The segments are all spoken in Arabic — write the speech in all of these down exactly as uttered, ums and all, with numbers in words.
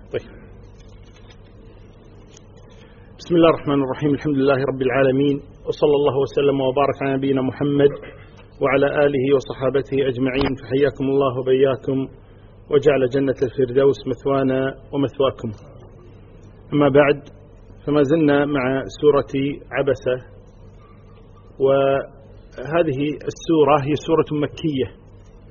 طيب. بسم الله الرحمن الرحيم. الحمد لله رب العالمين، وصلى الله وسلم وبارك على نبينا محمد وعلى آله وصحابته أجمعين. فحياكم الله وبياكم وجعل جنة الفردوس مثوانا ومثواكم. أما بعد، فما زلنا مع سورة عبسة، وهذه السورة هي سورة مكية،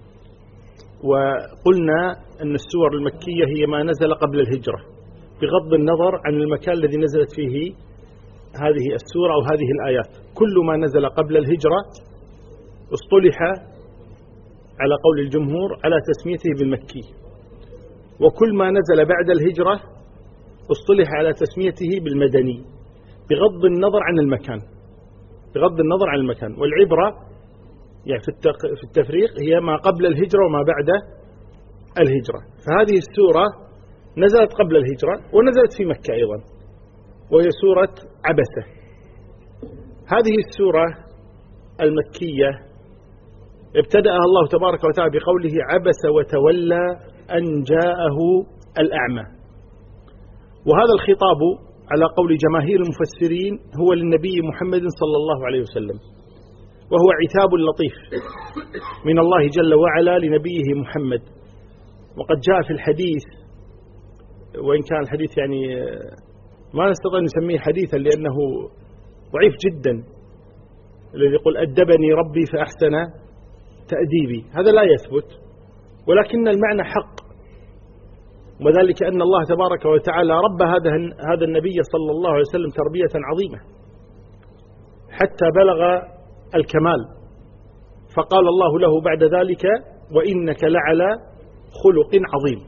وقلنا أن السور المكية هي ما نزل قبل الهجرة بغض النظر عن المكان الذي نزلت فيه هذه السورة أو هذه الآيات. كل ما نزل قبل الهجرة اصطلح على قول الجمهور على تسميته بالمكي، وكل ما نزل بعد الهجرة اصطلح على تسميته بالمدني بغض النظر عن المكان بغض النظر عن المكان والعبرة يعني في التفريق هي ما قبل الهجرة وما بعد الهجرة. فهذه السورة نزلت قبل الهجرة ونزلت في مكة أيضا، وهي سورة عبسة. هذه السورة المكية ابتدأها الله تبارك وتعالى بقوله عبس وتولى أن جاءه الأعمى، وهذا الخطاب على قول جماهير المفسرين هو للنبي محمد صلى الله عليه وسلم، وهو عتاب لطيف من الله جل وعلا لنبيه محمد. وقد جاء في الحديث، وإن كان الحديث يعني ما نستطيع نسميه حديثا لأنه ضعيف جدا، الذي يقول أدبني ربي فأحسن تأديبي، هذا لا يثبت، ولكن المعنى حق، وذلك أن الله تبارك وتعالى رب هذا هذا النبي صلى الله عليه وسلم تربية عظيمة حتى بلغ الكمال، فقال الله له بعد ذلك وإنك لعلى خلق عظيم.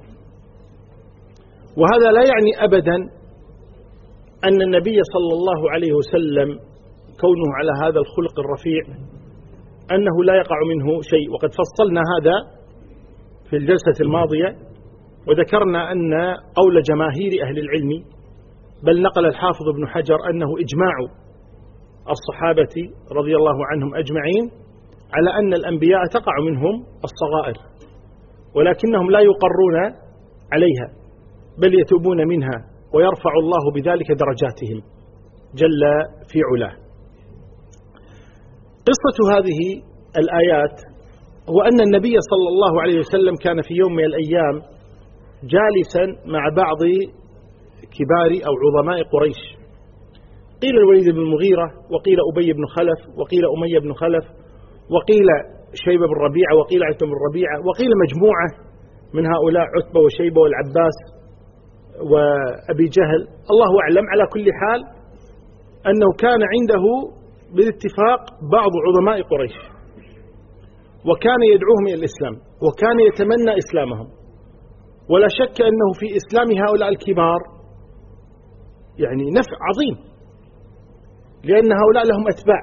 وهذا لا يعني أبدا أن النبي صلى الله عليه وسلم كونه على هذا الخلق الرفيع أنه لا يقع منه شيء، وقد فصلنا هذا في الجلسة الماضية، وذكرنا أن قول جماهير أهل العلم، بل نقل الحافظ ابن حجر أنه إجماع الصحابة رضي الله عنهم أجمعين على أن الأنبياء تقع منهم الصغائر، ولكنهم لا يقرون عليها بل يتوبون منها، ويرفع الله بذلك درجاتهم جل في علاه. قصة هذه الآيات هو أن النبي صلى الله عليه وسلم كان في يوم من الأيام جالسا مع بعض كبار أو عظماء قريش، قيل الوليد بن المغيرة، وقيل أبي بن خلف، وقيل أمية بن خلف، وقيل شيبة بن ربيعة، وقيل عتبة بن ربيعة، وقيل مجموعة من هؤلاء عتبة وشيبة والعباس وأبي جهل، الله أعلم. على كل حال أنه كان عنده بالاتفاق بعض عظماء قريش، وكان يدعوهم إلى الإسلام، وكان يتمنى إسلامهم، ولا شك أنه في إسلام هؤلاء الكبار يعني نفع عظيم، لأن هؤلاء لهم أتباع،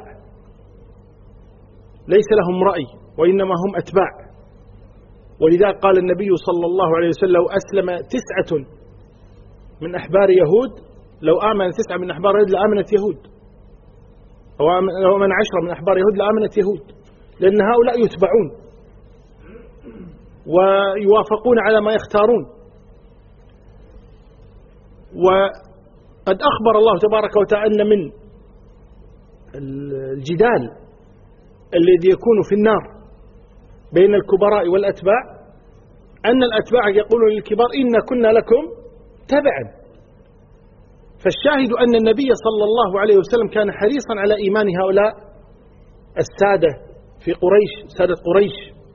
ليس لهم رأي وإنما هم أتباع. ولذلك قال النبي صلى الله عليه وسلم لو أسلم تسعة من أحبار يهود، لو آمن تسعة من أحبار يهود لآمنت يهود، أو آمن عشرة من أحبار يهود لآمنت يهود، لأن هؤلاء يتبعون ويوافقون على ما يختارون. وقد أخبر الله تبارك وتعالى أن من الجدال الذي يكون في النار بين الكبراء والأتباع أن الأتباع يقولون للكبار إنا كنا لكم تبعا. فالشاهد أن النبي صلى الله عليه وسلم كان حريصا على إيمان هؤلاء السادة في قريش، سادة قريش.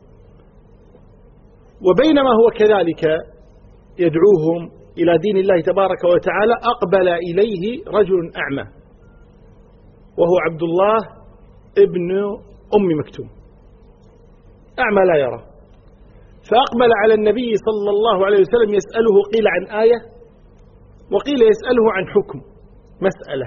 وبينما هو كذلك يدعوهم إلى دين الله تبارك وتعالى أقبل إليه رجل أعمى، وهو عبد الله ابن أم مكتوم، أعمى لا يرى، فأقبل على النبي صلى الله عليه وسلم يسأله قيل عن آية، وقيل يسأله عن حكم مسألة.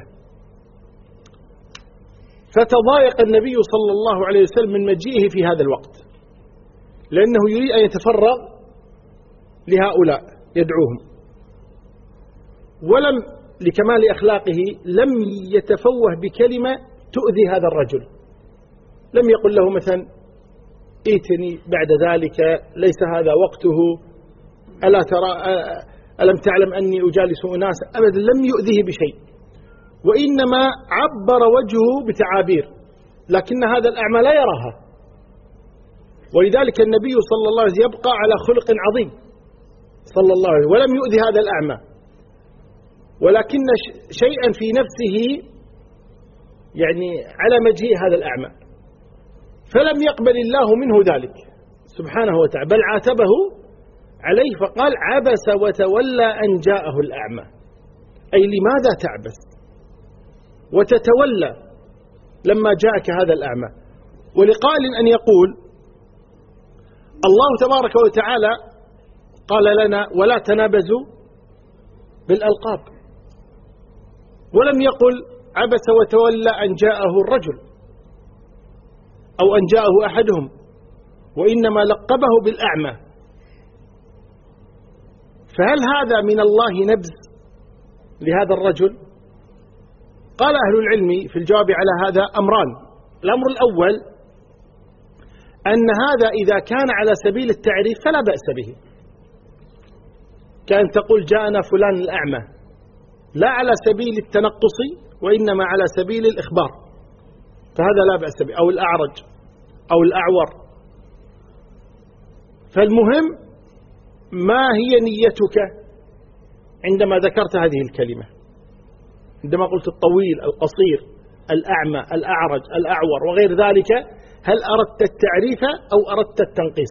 فتضايق النبي صلى الله عليه وسلم من مجيئه في هذا الوقت، لأنه يريد أن يتفرغ لهؤلاء يدعوهم، ولم لكمال أخلاقه لم يتفوه بكلمة تؤذي هذا الرجل، لم يقل له مثلا ائتني بعد ذلك، ليس هذا وقته، ألا ترى ألم تعلم أني أجالس أناسا، أبدا لم يؤذيه بشيء، وإنما عبر وجهه بتعابير، لكن هذا الأعمى لا يراها. ولذلك النبي صلى الله عليه وسلم يبقى على خلق عظيم صلى الله عليه وسلم، ولم يؤذي هذا الأعمى، ولكن شيئا في نفسه يعني على مجيء هذا الأعمى، فلم يقبل الله منه ذلك سبحانه وتعالى، بل عاتبه عليه فقال عبس وتولى أن جاءه الأعمى. أي لماذا تعبس وتتولى لما جاءك هذا الأعمى؟ ولقائل أن يقول الله تبارك وتعالى قال لنا ولا تنابزوا بالألقاب، ولم يقل عبس وتولى أن جاءه الرجل أو أن جاءه أحدهم، وإنما لقبه بالأعمى. فهل هذا من الله نبذ لهذا الرجل؟ قال أهل العلم في الجواب على هذا أمران. الأمر الأول أن هذا إذا كان على سبيل التعريف فلا بأس به، كأن تقول جاءنا فلان الأعمى، لا على سبيل التنقص وإنما على سبيل الإخبار، فهذا لا بأس به، أو الأعرج أو الأعور. فالمهم ما هي نيتك عندما ذكرت هذه الكلمة؟ عندما قلت الطويل القصير الأعمى الأعرج الأعور وغير ذلك، هل أردت التعريف أو أردت التنقيص؟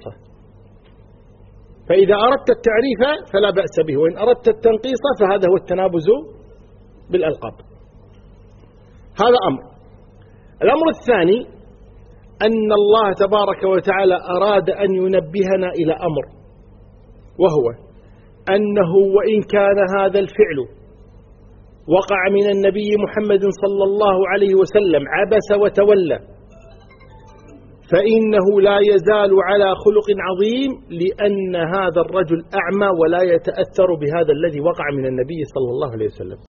فإذا أردت التعريف فلا بأس به، وإن أردت التنقيص فهذا هو التنابز بالألقاب. هذا أمر. الأمر الثاني أن الله تبارك وتعالى أراد أن ينبهنا إلى أمر، وهو أنه وإن كان هذا الفعل وقع من النبي محمد صلى الله عليه وسلم عبس وتولى، فإنه لا يزال على خلق عظيم، لأن هذا الرجل أعمى ولا يتأثر بهذا الذي وقع من النبي صلى الله عليه وسلم.